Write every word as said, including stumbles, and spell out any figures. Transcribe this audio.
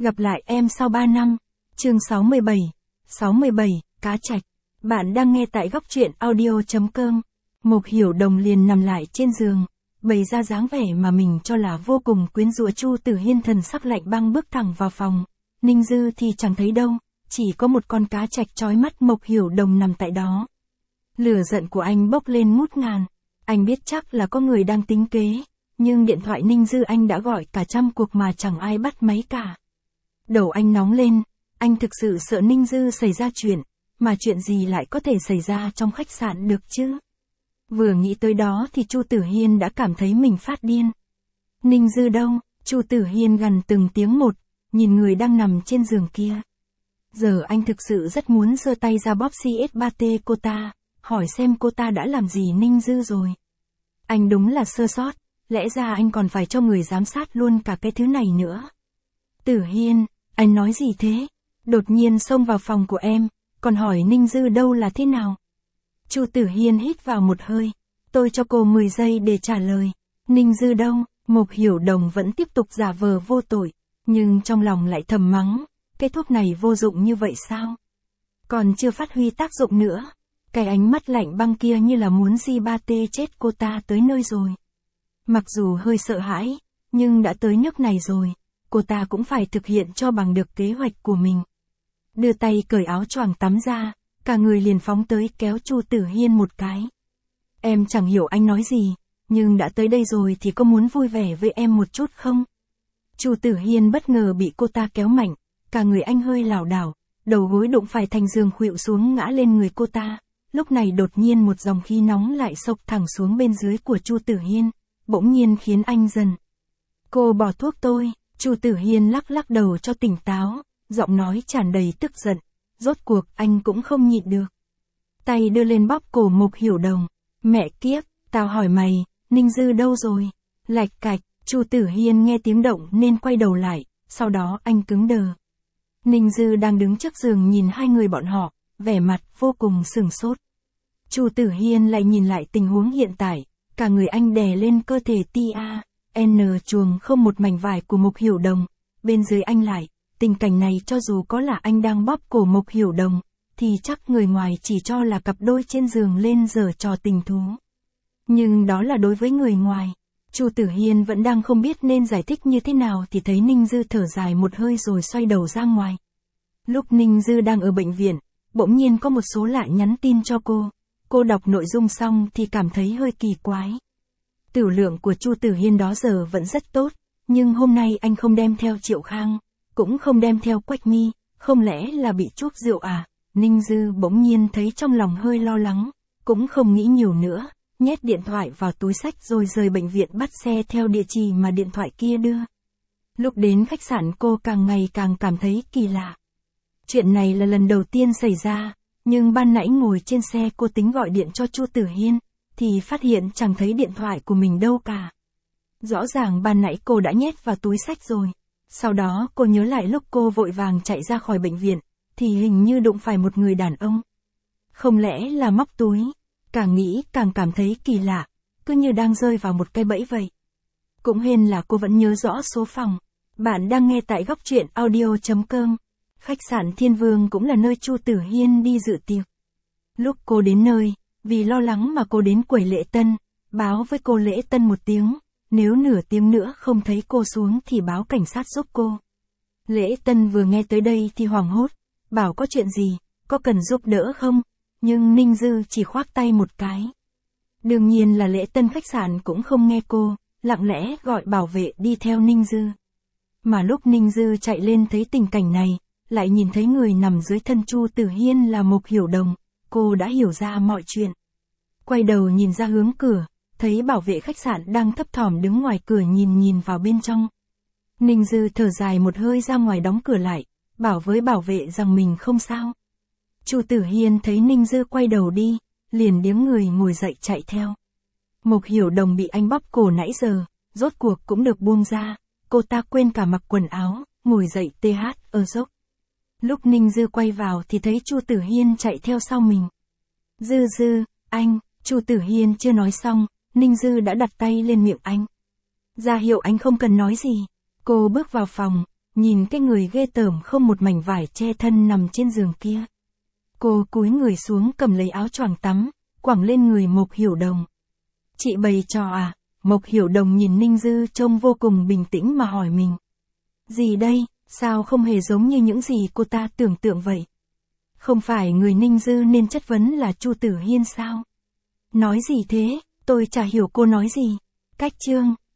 Gặp lại em sau ba năm. Chương sáu mươi bảy. sáu mươi bảy, cá trạch. Bạn đang nghe tại góc truyện audio.com. Mộc Hiểu Đồng liền nằm lại trên giường, bày ra dáng vẻ mà mình cho là vô cùng quyến rũ. Chu Tử Hiên thần sắc lạnh băng bước thẳng vào phòng. Ninh Dư thì chẳng thấy đâu, chỉ có một con cá trạch chói mắt Mộc Hiểu Đồng nằm tại đó. Lửa giận của anh bốc lên ngút ngàn. Anh biết chắc là có người đang tính kế, nhưng điện thoại Ninh Dư anh đã gọi cả trăm cuộc mà chẳng ai bắt máy cả. Đầu anh nóng lên, anh thực sự sợ Ninh Dư xảy ra chuyện, mà chuyện gì lại có thể xảy ra trong khách sạn được chứ? Vừa nghĩ tới đó thì Chu Tử Hiên đã cảm thấy mình phát điên. Ninh Dư đâu? Chu Tử Hiên gằn từng tiếng một, nhìn người đang nằm trên giường kia. Giờ anh thực sự rất muốn giơ tay ra bóp xê ét ba tê cô ta, hỏi xem cô ta đã làm gì Ninh Dư rồi. Anh đúng là sơ sót, lẽ ra anh còn phải cho người giám sát luôn cả cái thứ này nữa. Tử Hiên, anh nói gì thế? Đột nhiên xông vào phòng của em, còn hỏi Ninh Dư đâu là thế nào? Chu Tử Hiên hít vào một hơi, tôi cho cô mười giây để trả lời. Ninh Dư đâu? Mộc Hiểu Đồng vẫn tiếp tục giả vờ vô tội, nhưng trong lòng lại thầm mắng, cái thuốc này vô dụng như vậy sao? Còn chưa phát huy tác dụng nữa. Cái ánh mắt lạnh băng kia như là muốn di ba tê chết cô ta tới nơi rồi. Mặc dù hơi sợ hãi, nhưng đã tới nước này rồi, cô ta cũng phải thực hiện cho bằng được kế hoạch của mình. Đưa tay cởi áo choàng tắm ra, cả người liền phóng tới kéo Chu Tử Hiên một cái. Em chẳng hiểu anh nói gì, nhưng đã tới đây rồi thì có muốn vui vẻ với em một chút không? Chu Tử Hiên bất ngờ bị cô ta kéo mạnh, cả người anh hơi lảo đảo, đầu gối đụng phải thành giường khuỵu xuống ngã lên người cô ta. Lúc này đột nhiên một dòng khí nóng lại xộc thẳng xuống bên dưới của Chu Tử Hiên, bỗng nhiên khiến anh dần. Cô bỏ thuốc tôi. Chu Tử Hiên lắc lắc đầu cho tỉnh táo, giọng nói tràn đầy tức giận. Rốt cuộc anh cũng không nhịn được. Tay đưa lên bóp cổ Mộc Hiểu Đồng. Mẹ kiếp, tao hỏi mày, Ninh Dư đâu rồi? Lạch cạch, Chu Tử Hiên nghe tiếng động nên quay đầu lại, sau đó anh cứng đờ. Ninh Dư đang đứng trước giường nhìn hai người bọn họ, vẻ mặt vô cùng sửng sốt. Chu Tử Hiên lại nhìn lại tình huống hiện tại, cả người anh đè lên cơ thể T A N chuồng không một mảnh vải của Mộc Hiểu Đồng, bên dưới anh lại, tình cảnh này cho dù có là anh đang bóp cổ Mộc Hiểu Đồng, thì chắc người ngoài chỉ cho là cặp đôi trên giường lên giở trò tình thú. Nhưng đó là đối với người ngoài. Chu Tử Hiên vẫn đang không biết nên giải thích như thế nào thì thấy Ninh Dư thở dài một hơi rồi xoay đầu ra ngoài. Lúc Ninh Dư đang ở bệnh viện, bỗng nhiên có một số lạ nhắn tin cho cô. Cô đọc nội dung xong thì cảm thấy hơi kỳ quái. Tửu lượng của Chu Tử Hiên đó giờ vẫn rất tốt, nhưng hôm nay anh không đem theo Triệu Khang, cũng không đem theo Quách Mi, không lẽ là bị chuốc rượu à? Ninh Dư bỗng nhiên thấy trong lòng hơi lo lắng, cũng không nghĩ nhiều nữa, nhét điện thoại vào túi xách rồi rời bệnh viện bắt xe theo địa chỉ mà điện thoại kia đưa. Lúc đến khách sạn cô càng ngày càng cảm thấy kỳ lạ. Chuyện này là lần đầu tiên xảy ra. Nhưng ban nãy ngồi trên xe cô tính gọi điện cho Chu Tử Hiên, thì phát hiện chẳng thấy điện thoại của mình đâu cả. Rõ ràng ban nãy cô đã nhét vào túi xách rồi. Sau đó cô nhớ lại lúc cô vội vàng chạy ra khỏi bệnh viện, thì hình như đụng phải một người đàn ông. Không lẽ là móc túi? Càng nghĩ càng cảm thấy kỳ lạ, cứ như đang rơi vào một cái bẫy vậy. Cũng hên là cô vẫn nhớ rõ số phòng. Bạn đang nghe tại góc truyện audio.com. Khách sạn Thiên Vương cũng là nơi Chu Tử Hiên đi dự tiệc. Lúc cô đến nơi, vì lo lắng mà cô đến quầy lễ tân, báo với cô lễ tân một tiếng, nếu nửa tiếng nữa không thấy cô xuống thì báo cảnh sát giúp cô. Lễ tân vừa nghe tới đây thì hoảng hốt, bảo có chuyện gì, có cần giúp đỡ không, nhưng Ninh Dư chỉ khoác tay một cái. Đương nhiên là lễ tân khách sạn cũng không nghe cô, lặng lẽ gọi bảo vệ đi theo Ninh Dư. Mà lúc Ninh Dư chạy lên thấy tình cảnh này, lại nhìn thấy người nằm dưới thân Chu Tử Hiên là Mộc Hiểu Đồng, cô đã hiểu ra mọi chuyện. Quay đầu nhìn ra hướng cửa, thấy bảo vệ khách sạn đang thấp thỏm đứng ngoài cửa nhìn nhìn vào bên trong. Ninh Dư thở dài một hơi ra ngoài đóng cửa lại, bảo với bảo vệ rằng mình không sao. Chu Tử Hiên thấy Ninh Dư quay đầu đi, liền điếng người ngồi dậy chạy theo. Mộc Hiểu Đồng bị anh bóp cổ nãy giờ, rốt cuộc cũng được buông ra, cô ta quên cả mặc quần áo, ngồi dậy tê hát ở dốc. Lúc Ninh Dư quay vào thì thấy Chu Tử Hiên chạy theo sau mình. Dư Dư, anh, Chu Tử Hiên chưa nói xong, Ninh Dư đã đặt tay lên miệng anh. Ra hiệu anh không cần nói gì. Cô bước vào phòng, nhìn cái người ghê tởm không một mảnh vải che thân nằm trên giường kia. Cô cúi người xuống cầm lấy áo choàng tắm, quẳng lên người Mộc Hiểu Đồng. Chị bày trò à? Mộc Hiểu Đồng nhìn Ninh Dư trông vô cùng bình tĩnh mà hỏi mình. Gì đây, sao không hề giống như những gì cô ta tưởng tượng vậy? Không phải người Ninh Dư nên chất vấn là Chu Tử Hiên sao? Nói gì thế, tôi chả hiểu cô nói gì. Cách chương